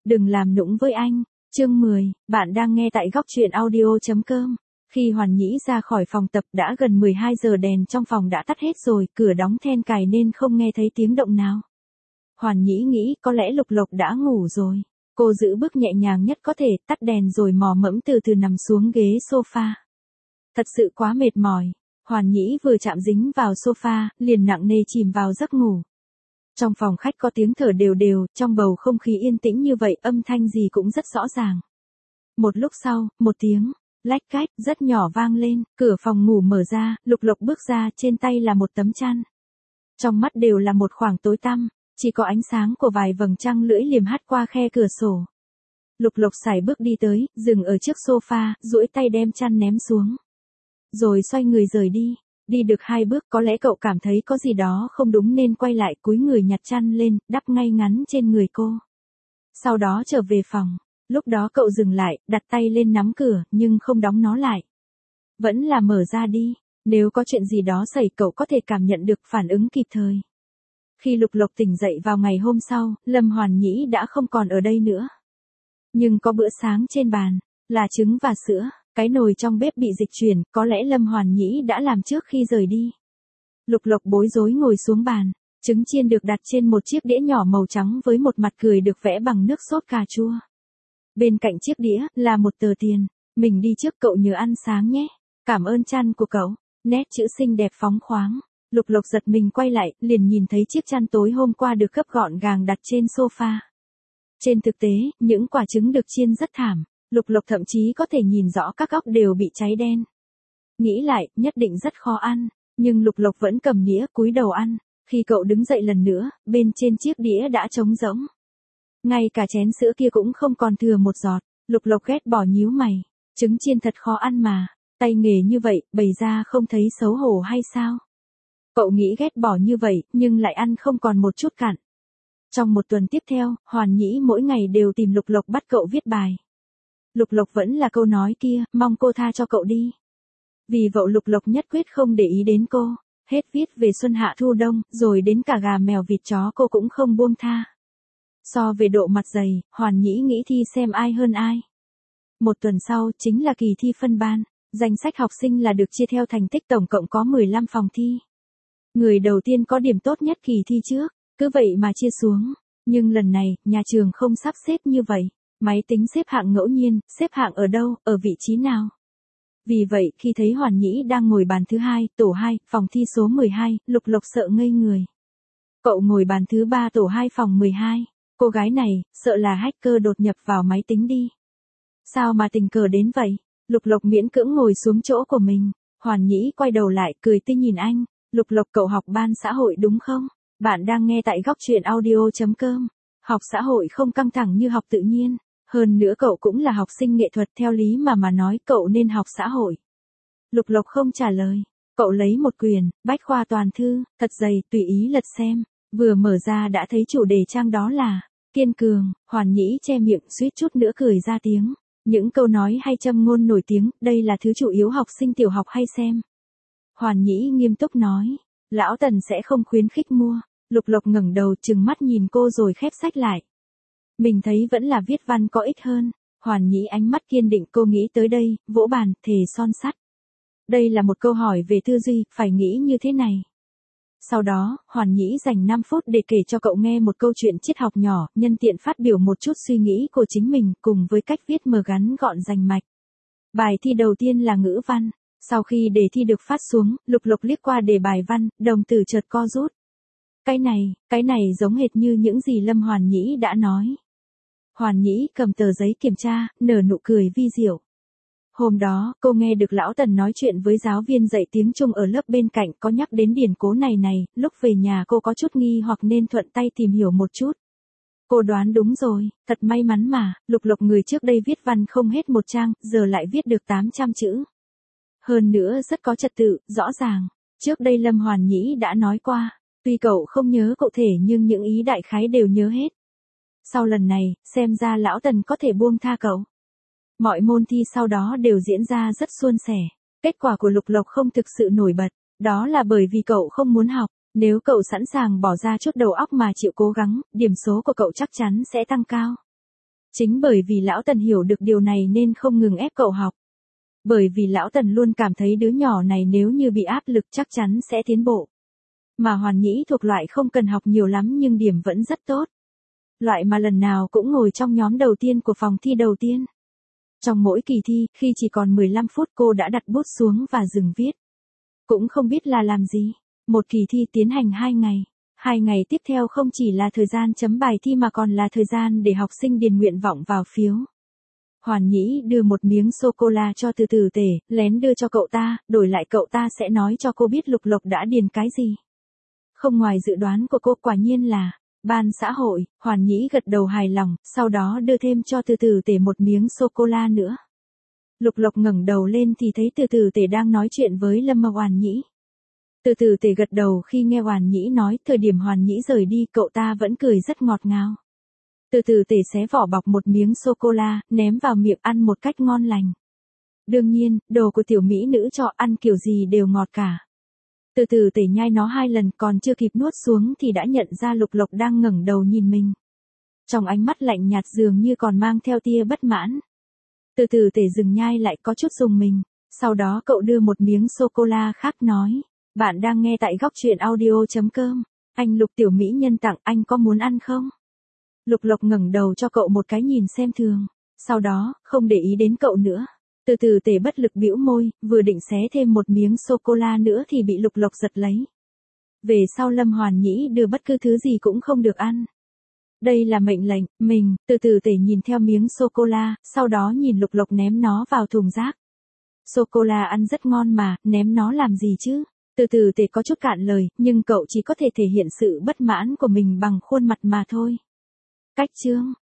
Đừng làm nũng với anh. Chương 10, bạn đang nghe tại góc truyện audio.com. Khi Hoàn Nhĩ ra khỏi phòng tập đã gần 12 giờ, đèn trong phòng đã tắt hết rồi, cửa đóng then cài nên không nghe thấy tiếng động nào. Hoàn Nhĩ nghĩ có lẽ Lục Lộc đã ngủ rồi. Cô giữ bước nhẹ nhàng nhất có thể, tắt đèn rồi mò mẫm từ từ nằm xuống ghế sofa. Thật sự quá mệt mỏi. Hoàn Nhĩ vừa chạm dính vào sofa, liền nặng nề chìm vào giấc ngủ. Trong phòng khách có tiếng thở đều đều, trong bầu không khí yên tĩnh như vậy âm thanh gì cũng rất rõ ràng. Một lúc sau, một tiếng lách cách rất nhỏ vang lên, cửa phòng ngủ mở ra, Lục Lộc bước ra, trên tay là một tấm chăn. Trong mắt đều là một khoảng tối tăm, chỉ có ánh sáng của vài vầng trăng lưỡi liềm hắt qua khe cửa sổ. Lục Lộc sải bước đi tới, dừng ở trước sofa, duỗi tay đem chăn ném xuống. Rồi xoay người rời đi. Đi được 2 bước có lẽ cậu cảm thấy có gì đó không đúng nên quay lại, cúi người nhặt chăn lên, đắp ngay ngắn trên người cô. Sau đó trở về phòng. Lúc đó cậu dừng lại, đặt tay lên nắm cửa, nhưng không đóng nó lại. Vẫn là mở ra đi. Nếu có chuyện gì đó xảy cậu có thể cảm nhận được, phản ứng kịp thời. Khi Lục Lộc tỉnh dậy vào ngày hôm sau, Lâm Hoàn Nhĩ đã không còn ở đây nữa. Nhưng có bữa sáng trên bàn, là trứng và sữa. Cái nồi trong bếp bị dịch chuyển, có lẽ Lâm Hoàn Nhĩ đã làm trước khi rời đi. Lục Lộc bối rối ngồi xuống bàn, trứng chiên được đặt trên một chiếc đĩa nhỏ màu trắng với một mặt cười được vẽ bằng nước sốt cà chua. Bên cạnh chiếc đĩa là một tờ tiền. Mình đi trước, cậu nhớ ăn sáng nhé. Cảm ơn chăn của cậu. Nét chữ xinh đẹp phóng khoáng. Lục Lộc giật mình quay lại, liền nhìn thấy chiếc chăn tối hôm qua được gấp gọn gàng đặt trên sofa. Trên thực tế, những quả trứng được chiên rất thảm. Lục Lộc thậm chí có thể nhìn rõ các góc đều bị cháy đen. Nghĩ lại, nhất định rất khó ăn, nhưng Lục Lộc vẫn cầm nĩa cúi đầu ăn. Khi cậu đứng dậy lần nữa, bên trên chiếc đĩa đã trống rỗng. Ngay cả chén sữa kia cũng không còn thừa một giọt. Lục Lộc ghét bỏ nhíu mày. Trứng chiên thật khó ăn mà. Tay nghề như vậy, bày ra không thấy xấu hổ hay sao? Cậu nghĩ ghét bỏ như vậy, nhưng lại ăn không còn một chút cặn. Trong một tuần tiếp theo, Hoàn Nhĩ mỗi ngày đều tìm Lục Lộc bắt cậu viết bài. Lục Lộc vẫn là câu nói kia, mong cô tha cho cậu đi. Vì vậy Lục Lộc nhất quyết không để ý đến cô. Hết viết về xuân hạ thu đông, rồi đến cả gà mèo vịt chó cô cũng không buông tha. So về độ mặt dày, Hoàn Nhĩ nghĩ thi xem ai hơn ai. Một tuần sau, chính là kỳ thi phân ban. Danh sách học sinh là được chia theo thành tích, tổng cộng có 15 phòng thi. Người đầu tiên có điểm tốt nhất kỳ thi trước, cứ vậy mà chia xuống. Nhưng lần này, nhà trường không sắp xếp như vậy. Máy tính xếp hạng ngẫu nhiên, xếp hạng ở đâu, ở vị trí nào. Vì vậy, khi thấy Hoàn Nhĩ đang ngồi bàn thứ 2, tổ 2, phòng thi số 12, Lục Lộc sợ ngây người. Cậu ngồi bàn thứ 3 tổ 2 phòng 12. Cô gái này, sợ là hacker đột nhập vào máy tính đi. Sao mà tình cờ đến vậy? Lục Lộc miễn cưỡng ngồi xuống chỗ của mình. Hoàn Nhĩ quay đầu lại, cười tươi nhìn anh. Lục Lộc, cậu học ban xã hội đúng không? Bạn đang nghe tại góc truyện audio.com. Học xã hội không căng thẳng như học tự nhiên. Hơn nữa cậu cũng là học sinh nghệ thuật, theo lý mà nói cậu nên học xã hội. Lục Lộc không trả lời. Cậu lấy một quyển, bách khoa toàn thư, thật dày, tùy ý lật xem. Vừa mở ra đã thấy chủ đề trang đó là kiên cường. Hoàn Nhĩ che miệng suýt chút nữa cười ra tiếng. Những câu nói hay châm ngôn nổi tiếng, đây là thứ chủ yếu học sinh tiểu học hay xem. Hoàn Nhĩ nghiêm túc nói. Lão Tần sẽ không khuyến khích mua. Lục Lộc ngẩng đầu trừng mắt nhìn cô rồi khép sách lại. Mình thấy vẫn là viết văn có ích hơn. Hoàn Nhĩ ánh mắt kiên định, cô nghĩ tới đây, vỗ bàn, thề son sắt. Đây là một câu hỏi về tư duy, phải nghĩ như thế này. Sau đó, Hoàn Nhĩ dành 5 phút để kể cho cậu nghe một câu chuyện triết học nhỏ, nhân tiện phát biểu một chút suy nghĩ của chính mình, cùng với cách viết mờ ngắn gọn rành mạch. Bài thi đầu tiên là ngữ văn. Sau khi đề thi được phát xuống, Lục Lộc liếc qua đề bài văn, đồng tử chợt co rút. Cái này giống hệt như những gì Lâm Hoàn Nhĩ đã nói. Hoàn Nhĩ cầm tờ giấy kiểm tra, nở nụ cười vi diệu. Hôm đó, cô nghe được Lão Tần nói chuyện với giáo viên dạy tiếng Trung ở lớp bên cạnh, có nhắc đến điển cố này, lúc về nhà cô có chút nghi hoặc nên thuận tay tìm hiểu một chút. Cô đoán đúng rồi, thật may mắn mà, Lục Lộc người trước đây viết văn không hết một trang, giờ lại viết được 800 chữ. Hơn nữa rất có trật tự, rõ ràng. Trước đây Lâm Hoàn Nhĩ đã nói qua, tuy cậu không nhớ cụ thể nhưng những ý đại khái đều nhớ hết. Sau lần này, xem ra Lão Tần có thể buông tha cậu. Mọi môn thi sau đó đều diễn ra rất suôn sẻ. Kết quả của Lục Lộc không thực sự nổi bật, đó là bởi vì cậu không muốn học. Nếu cậu sẵn sàng bỏ ra chút đầu óc mà chịu cố gắng, điểm số của cậu chắc chắn sẽ tăng cao. Chính bởi vì lão Tần hiểu được điều này nên không ngừng ép cậu học. Bởi vì lão Tần luôn cảm thấy đứa nhỏ này nếu như bị áp lực chắc chắn sẽ tiến bộ. Mà Hoàn Nhĩ thuộc loại không cần học nhiều lắm nhưng điểm vẫn rất tốt. Loại mà lần nào cũng ngồi trong nhóm đầu tiên của phòng thi đầu tiên. Trong mỗi kỳ thi, khi chỉ còn 15 phút cô đã đặt bút xuống và dừng viết. Cũng không biết là làm gì. Một kỳ thi tiến hành 2 ngày. 2 ngày tiếp theo không chỉ là thời gian chấm bài thi mà còn là thời gian để học sinh điền nguyện vọng vào phiếu. Hoàn Nhĩ đưa một miếng sô-cô-la cho Từ Từ Tể, lén đưa cho cậu ta, đổi lại cậu ta sẽ nói cho cô biết Lục Lộc đã điền cái gì. Không ngoài dự đoán của cô, quả nhiên là ban xã hội. Hoàn Nhĩ gật đầu hài lòng, sau đó đưa thêm cho Từ Từ Tể một miếng sô-cô-la nữa. Lục Lộc ngẩng đầu lên thì thấy Từ Từ Tể đang nói chuyện với Lâm mà Hoàn Nhĩ. Từ Từ Tể gật đầu khi nghe Hoàn Nhĩ nói, thời điểm Hoàn Nhĩ rời đi cậu ta vẫn cười rất ngọt ngào. Từ Từ Tể xé vỏ bọc một miếng sô-cô-la, ném vào miệng ăn một cách ngon lành. Đương nhiên, đồ của tiểu mỹ nữ cho ăn kiểu gì đều ngọt cả. Từ Từ Tể nhai nó 2 lần còn chưa kịp nuốt xuống thì đã nhận ra Lục Lộc đang ngẩng đầu nhìn mình. Trong ánh mắt lạnh nhạt dường như còn mang theo tia bất mãn. Từ Từ Tể dừng nhai lại có chút rùng mình. Sau đó cậu đưa một miếng sô-cô-la khác nói. Bạn đang nghe tại góc truyện audio.com. Anh Lục tiểu mỹ nhân tặng, anh có muốn ăn không? Lục Lộc ngẩng đầu cho cậu một cái nhìn xem thường. Sau đó, không để ý đến cậu nữa. Từ Từ Tể bất lực bĩu môi, vừa định xé thêm một miếng sô-cô-la nữa thì bị Lục Lộc giật lấy. Về sau Lâm Hoàn Nhĩ đưa bất cứ thứ gì cũng không được ăn. Đây là mệnh lệnh, mình. Từ Từ Tể nhìn theo miếng sô-cô-la, sau đó nhìn Lục Lộc ném nó vào thùng rác. Sô-cô-la ăn rất ngon mà, ném nó làm gì chứ? Từ Từ Tể có chút cạn lời, nhưng cậu chỉ có thể thể hiện sự bất mãn của mình bằng khuôn mặt mà thôi. Cách chương